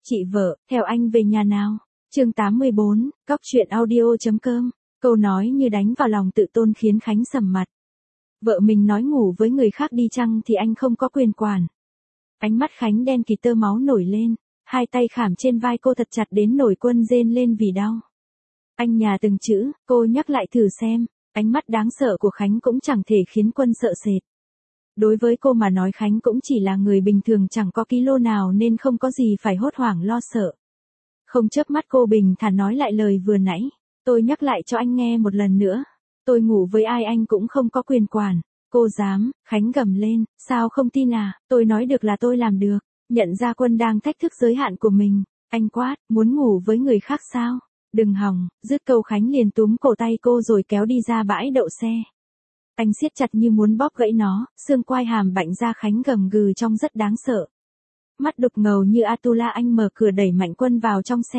Chị vợ, theo anh về nhà nào. Chương 84, Cóc truyện audio.com. Câu nói như đánh vào lòng tự tôn khiến Khánh sầm mặt. Vợ mình nói ngủ với người khác đi chăng thì anh không có quyền quản. Ánh mắt Khánh đen kịt tơ máu nổi lên, hai tay khảm trên vai cô thật chặt đến nổi Quân rên lên vì đau. Anh nhả từng chữ, cô nhắc lại thử xem. Ánh mắt đáng sợ của Khánh cũng chẳng thể khiến Quân sợ sệt. Đối với cô mà nói Khánh cũng chỉ là người bình thường chẳng có kilo nào nên không có gì phải hốt hoảng lo sợ. Không chớp mắt cô bình thản nói lại lời vừa nãy. Tôi nhắc lại cho anh nghe một lần nữa. Tôi ngủ với ai anh cũng không có quyền quản. Cô dám, Khánh gầm lên, sao không tin à, tôi nói được là tôi làm được. Nhận ra Quân đang thách thức giới hạn của mình. Anh quát, muốn ngủ với người khác sao? Đừng hòng, dứt câu Khánh liền túm cổ tay cô rồi kéo đi ra bãi đậu xe. Anh siết chặt như muốn bóp gãy nó, xương quai hàm bạnh ra Khánh gầm gừ trông rất đáng sợ. Mắt đục ngầu như Atula anh mở cửa đẩy mạnh Quân vào trong xe.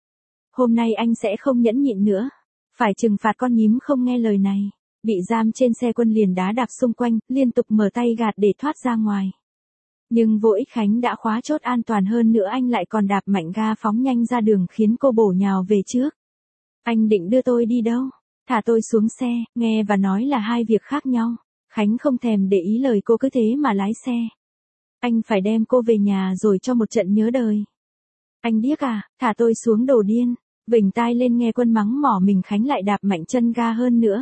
Hôm nay anh sẽ không nhẫn nhịn nữa. Phải trừng phạt con nhím không nghe lời này. Bị giam trên xe Quân liền đá đạp xung quanh, liên tục mở tay gạt để thoát ra ngoài. Nhưng vô ích, Khánh đã khóa chốt an toàn hơn nữa anh lại còn đạp mạnh ga phóng nhanh ra đường khiến cô bổ nhào về trước. Anh định đưa tôi đi đâu? Thả tôi xuống xe, nghe và nói là hai việc khác nhau. Khánh không thèm để ý lời cô cứ thế mà lái xe. Anh phải đem cô về nhà rồi cho một trận nhớ đời. Anh điếc à, thả tôi xuống đồ điên. Vểnh tai lên nghe Quân mắng mỏ mình, Khánh lại đạp mạnh chân ga hơn nữa.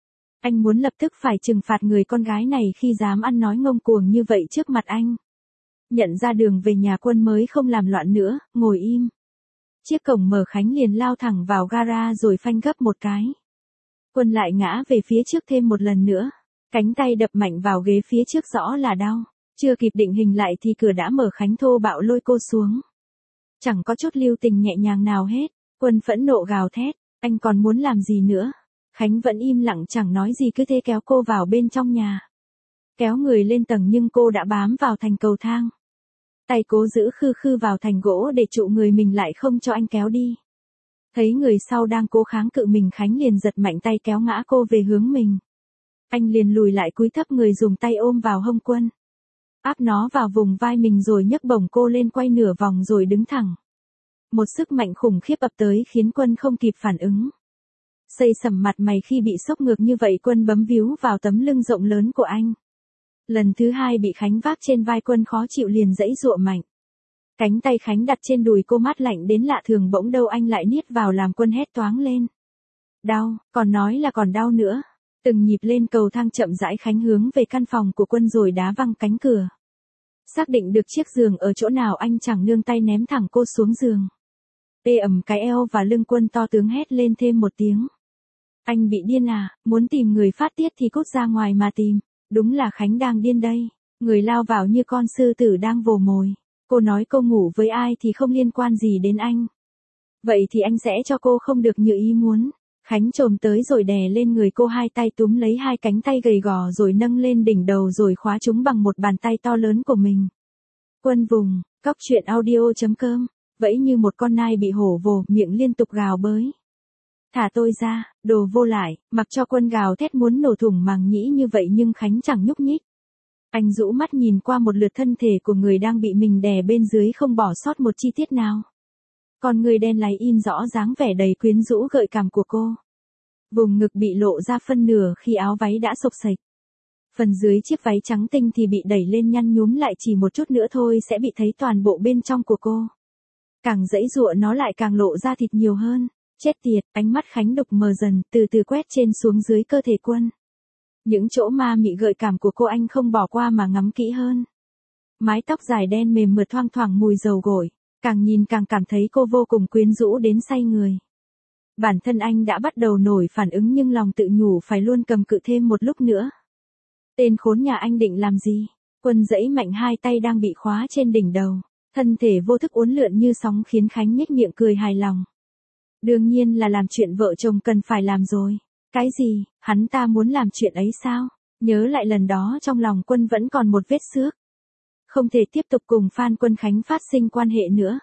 Anh muốn lập tức phải trừng phạt người con gái này khi dám ăn nói ngông cuồng như vậy trước mặt anh. Nhận ra đường về nhà Quân mới không làm loạn nữa, ngồi im. Chiếc cổng mở Khánh liền lao thẳng vào gara rồi phanh gấp một cái. Quân lại ngã về phía trước thêm một lần nữa. Cánh tay đập mạnh vào ghế phía trước rõ là đau. Chưa kịp định hình lại thì cửa đã mở, Khánh thô bạo lôi cô xuống. Chẳng có chút lưu tình nhẹ nhàng nào hết. Quân phẫn nộ gào thét, anh còn muốn làm gì nữa? Khánh vẫn im lặng chẳng nói gì cứ thế kéo cô vào bên trong nhà. Kéo người lên tầng nhưng cô đã bám vào thành cầu thang. Tay cố giữ khư khư vào thành gỗ để trụ người mình lại không cho anh kéo đi. Thấy người sau đang cố kháng cự mình, Khánh liền giật mạnh tay kéo ngã cô về hướng mình. Anh liền lùi lại cúi thấp người dùng tay ôm vào hông Quân. Áp nó vào vùng vai mình rồi nhấc bổng cô lên quay nửa vòng rồi đứng thẳng. Một sức mạnh khủng khiếp ập tới khiến Quân không kịp phản ứng. Xây sầm mặt mày khi bị sốc ngược như vậy, Quân bấm víu vào tấm lưng rộng lớn của anh. Lần thứ hai bị Khánh vác trên vai, Quân khó chịu liền giãy giụa mạnh. Cánh tay Khánh đặt trên đùi cô mát lạnh đến lạ thường, bỗng đâu anh lại niết vào làm Quân hét toáng lên. Đau, còn nói là còn đau nữa. Từng nhịp lên cầu thang chậm rãi, Khánh hướng về căn phòng của Quân rồi đá văng cánh cửa. Xác định được chiếc giường ở chỗ nào, anh chẳng nương tay ném thẳng cô xuống giường. Tê ẩm cái eo và lưng. Quân to tướng hét lên thêm một tiếng. Anh bị điên à, muốn tìm người phát tiết thì cút ra ngoài mà tìm. Đúng là Khánh đang điên đây. Người lao vào như con sư tử đang vồ mồi. Cô nói cô ngủ với ai thì không liên quan gì đến anh. Vậy thì anh sẽ cho cô không được như ý muốn. Khánh chồm tới rồi đè lên người cô, hai tay túm lấy hai cánh tay gầy gò rồi nâng lên đỉnh đầu rồi khóa chúng bằng một bàn tay to lớn của mình. Quân vùng, Cóc truyện audio.com, vẫy như một con nai bị hổ vồ, miệng liên tục gào bới. Thả tôi ra, đồ vô lại, mặc cho Quân gào thét muốn nổ thủng màng nhĩ như vậy nhưng Khánh chẳng nhúc nhích. Anh rũ mắt nhìn qua một lượt thân thể của người đang bị mình đè bên dưới, không bỏ sót một chi tiết nào. Con người đen láy in rõ dáng vẻ đầy quyến rũ gợi cảm của cô. Vùng ngực bị lộ ra phân nửa khi áo váy đã xộc xệch. Phần dưới chiếc váy trắng tinh thì bị đẩy lên nhăn nhúm lại, chỉ một chút nữa thôi sẽ bị thấy toàn bộ bên trong của cô. Càng giãy giụa nó lại càng lộ ra thịt nhiều hơn. Chết tiệt, ánh mắt Khánh đục mờ dần, từ từ quét trên xuống dưới cơ thể Quân. Những chỗ ma mị gợi cảm của cô anh không bỏ qua mà ngắm kỹ hơn. Mái tóc dài đen mềm mượt thoang thoảng mùi dầu gội, càng nhìn càng cảm thấy cô vô cùng quyến rũ đến say người. Bản thân anh đã bắt đầu nổi phản ứng nhưng lòng tự nhủ phải luôn cầm cự thêm một lúc nữa. Tên khốn nhà anh định làm gì? Quân giãy mạnh hai tay đang bị khóa trên đỉnh đầu, thân thể vô thức uốn lượn như sóng khiến Khánh nhếch miệng cười hài lòng. Đương nhiên là làm chuyện vợ chồng cần phải làm rồi. Cái gì, hắn ta muốn làm chuyện ấy sao? Nhớ lại lần đó trong lòng Quân vẫn còn một vết xước. Không thể tiếp tục cùng Phan Quân Khánh phát sinh quan hệ nữa.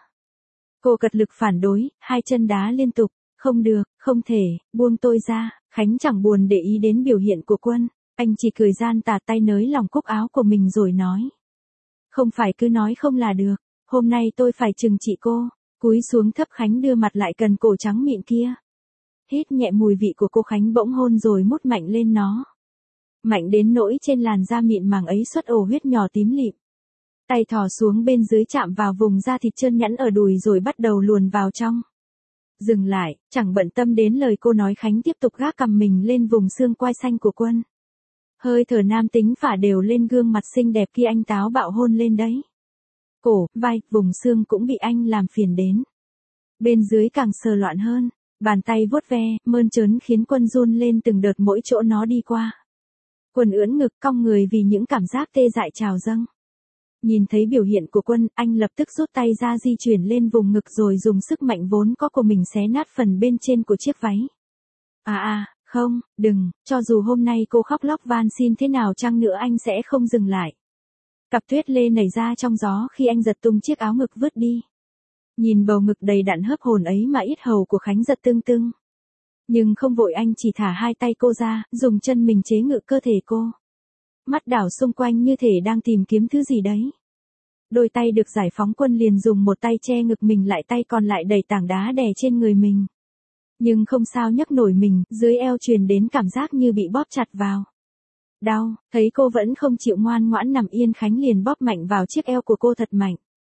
Cô cật lực phản đối, hai chân đá liên tục. Không được, không thể, buông tôi ra. Khánh chẳng buồn để ý đến biểu hiện của Quân. Anh chỉ cười gian tà tay nới lòng cúc áo của mình rồi nói. Không phải cứ nói không là được. Hôm nay tôi phải trừng trị cô. Cúi xuống thấp Khánh đưa mặt lại gần cổ trắng mịn kia. Hít nhẹ mùi vị của cô Khánh bỗng hôn rồi mút mạnh lên nó. Mạnh đến nỗi trên làn da mịn màng ấy xuất ổ huyết nhỏ tím lịm. Tay thò xuống bên dưới chạm vào vùng da thịt trơn nhẵn ở đùi rồi bắt đầu luồn vào trong. Dừng lại, chẳng bận tâm đến lời cô nói Khánh tiếp tục gác cằm mình lên vùng xương quai xanh của Quân. Hơi thở nam tính phả đều lên gương mặt xinh đẹp kia anh táo bạo hôn lên đấy. Cổ, vai, vùng xương cũng bị anh làm phiền đến. Bên dưới càng sờ loạn hơn, bàn tay vuốt ve, mơn trớn khiến Quân run lên từng đợt mỗi chỗ nó đi qua. Quân ưỡn ngực cong người vì những cảm giác tê dại trào dâng. Nhìn thấy biểu hiện của Quân, anh lập tức rút tay ra di chuyển lên vùng ngực rồi dùng sức mạnh vốn có của mình xé nát phần bên trên của chiếc váy. Không, đừng, cho dù hôm nay cô khóc lóc van xin thế nào chăng nữa anh sẽ không dừng lại. Cặp tuyết lê nảy ra trong gió khi anh giật tung chiếc áo ngực vứt đi. Nhìn bầu ngực đầy đặn hớp hồn ấy mà yết hầu của Khánh giật tưng tưng. Nhưng không vội anh chỉ thả hai tay cô ra, dùng chân mình chế ngự cơ thể cô. Mắt đảo xung quanh như thể đang tìm kiếm thứ gì đấy. Đôi tay được giải phóng Quân liền dùng một tay che ngực mình lại tay còn lại đẩy tảng đá đè trên người mình. Nhưng không sao nhấc nổi mình, dưới eo truyền đến cảm giác như bị bóp chặt vào. Đau, thấy cô vẫn không chịu ngoan ngoãn nằm yên Khánh liền bóp mạnh vào chiếc eo của cô thật mạnh.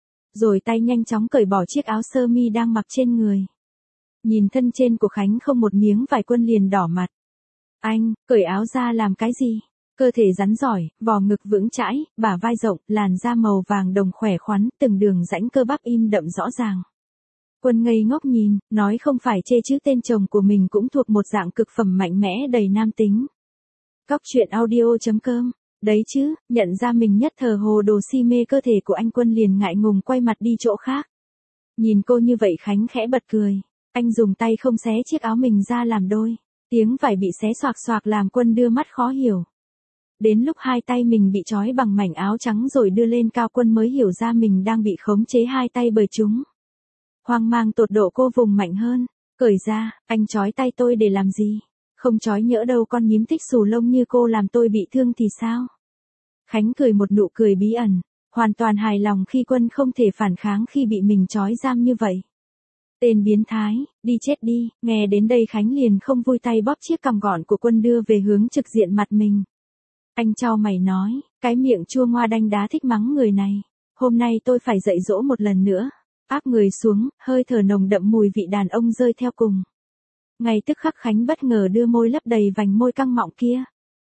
Rồi tay nhanh chóng cởi bỏ chiếc áo sơ mi đang mặc trên người. Nhìn thân trên của Khánh không một miếng vải Quân liền đỏ mặt. Anh, cởi áo ra làm cái gì? Cơ thể rắn giỏi, vò ngực vững chãi, bả vai rộng, làn da màu vàng đồng khỏe khoắn, từng đường rãnh cơ bắp in đậm rõ ràng. Quân ngây ngốc nhìn, nói không phải chê chứ tên chồng của mình cũng thuộc một dạng cực phẩm mạnh mẽ đầy nam tính. Cóc truyện audio.com, đấy chứ, nhận ra mình nhất thờ hồ đồ si mê cơ thể của anh Quân liền ngại ngùng quay mặt đi chỗ khác. Nhìn cô như vậy Khánh khẽ bật cười, anh dùng tay không xé chiếc áo mình ra làm đôi, tiếng vải bị xé xoạc xoạc làm Quân đưa mắt khó hiểu. Đến lúc hai tay mình bị trói bằng mảnh áo trắng rồi đưa lên cao Quân mới hiểu ra mình đang bị khống chế hai tay bởi chúng. Hoang mang tột độ cô vùng mạnh hơn, cởi ra, anh trói tay tôi để làm gì? Không trói nhỡ đâu con nhím thích xù lông như cô làm tôi bị thương thì sao? Khánh cười một nụ cười bí ẩn, hoàn toàn hài lòng khi Quân không thể phản kháng khi bị mình trói giam như vậy. Tên biến thái, đi chết đi, nghe đến đây Khánh liền không vui tay bóp chiếc cằm gọn của Quân đưa về hướng trực diện mặt mình. Anh chau mày nói, cái miệng chua ngoa đanh đá thích mắng người này, hôm nay tôi phải dạy dỗ một lần nữa. Áp người xuống, hơi thở nồng đậm mùi vị đàn ông rơi theo cùng. Ngay tức khắc Khánh bất ngờ đưa môi lấp đầy vành môi căng mọng kia.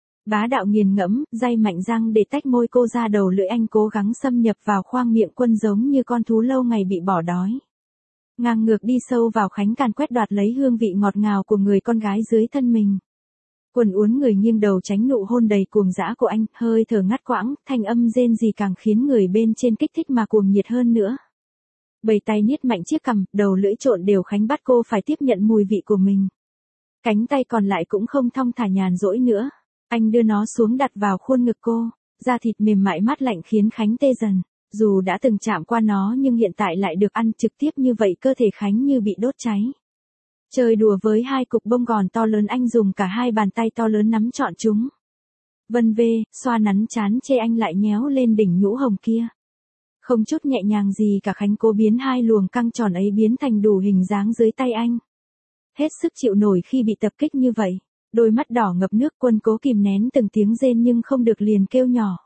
Bá đạo nghiền ngẫm, day mạnh răng để tách môi cô ra, đầu lưỡi anh cố gắng xâm nhập vào khoang miệng Quân giống như con thú lâu ngày bị bỏ đói. Ngang ngược đi sâu vào Khánh càn quét đoạt lấy hương vị ngọt ngào của người con gái dưới thân mình. Quân uốn người nghiêng đầu tránh nụ hôn đầy cuồng dã của anh, hơi thở ngắt quãng, thanh âm rên rỉ càng khiến người bên trên kích thích mà cuồng nhiệt hơn nữa. Bầy tay niết mạnh chiếc cằm, đầu lưỡi trộn đều Khánh bắt cô phải tiếp nhận mùi vị của mình. Cánh tay còn lại cũng không thong thả nhàn rỗi nữa. Anh đưa nó xuống đặt vào khuôn ngực cô, da thịt mềm mại mát lạnh khiến Khánh tê dần. Dù đã từng chạm qua nó nhưng hiện tại lại được ăn trực tiếp như vậy cơ thể Khánh như bị đốt cháy. Chơi đùa với hai cục bông gòn to lớn anh dùng cả hai bàn tay to lớn nắm trọn chúng. Vân vê, xoa nắn chán chê anh lại nhéo lên đỉnh nhũ hồng kia. Không chút nhẹ nhàng gì cả Khánh cố biến hai luồng căng tròn ấy biến thành đủ hình dáng dưới tay anh. Hết sức chịu nổi khi bị tập kích như vậy, đôi mắt đỏ ngập nước Quân cố kìm nén từng tiếng rên nhưng không được liền kêu nhỏ.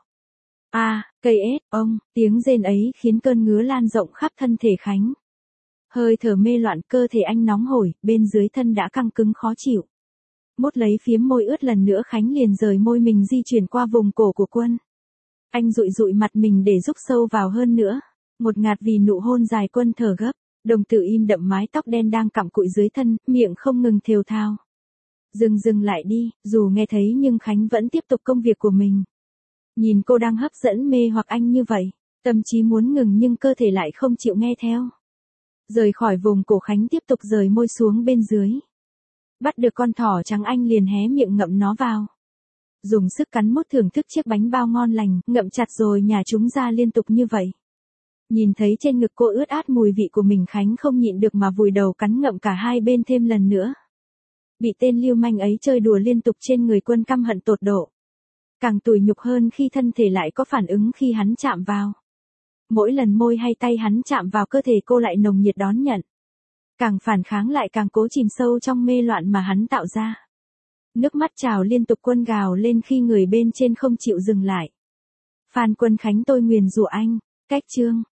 Cây ếch, ông, tiếng rên ấy khiến cơn ngứa lan rộng khắp thân thể Khánh. Hơi thở mê loạn cơ thể anh nóng hổi, bên dưới thân đã căng cứng khó chịu. Mút lấy phiếm môi ướt lần nữa Khánh liền rời môi mình di chuyển qua vùng cổ của Quân. Anh dụi dụi mặt mình để rúc sâu vào hơn nữa. Một ngạt vì nụ hôn dài Quân thở gấp, đồng tử im đậm mái tóc đen đang cặm cụi dưới thân, miệng không ngừng thều thào. Dừng lại đi, dù nghe thấy nhưng Khánh vẫn tiếp tục công việc của mình. Nhìn cô đang hấp dẫn mê hoặc anh như vậy, tâm trí muốn ngừng nhưng cơ thể lại không chịu nghe theo. Rời khỏi vùng cổ Khánh tiếp tục rời môi xuống bên dưới. Bắt được con thỏ trắng anh liền hé miệng ngậm nó vào. Dùng sức cắn mút thưởng thức chiếc bánh bao ngon lành, ngậm chặt rồi nhả chúng ra liên tục như vậy. Nhìn thấy trên ngực cô ướt át mùi vị của mình Khánh không nhịn được mà vùi đầu cắn ngậm cả hai bên thêm lần nữa. Bị tên lưu manh ấy chơi đùa liên tục trên người Quân căm hận tột độ. Càng tủi nhục hơn khi thân thể lại có phản ứng khi hắn chạm vào. Mỗi lần môi hay tay hắn chạm vào cơ thể cô lại nồng nhiệt đón nhận. Càng phản kháng lại càng cố chìm sâu trong mê loạn mà hắn tạo ra. Nước mắt trào liên tục tuôn gào lên khi người bên trên không chịu dừng lại. Phan Quân Khánh tôi nguyền rủa anh. Cách chương